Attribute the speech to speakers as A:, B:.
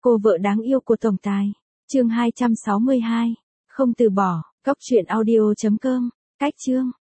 A: Cô vợ đáng yêu của tổng tài. Chương 262. Không từ bỏ. Cốc truyện audio.com. Cách chương.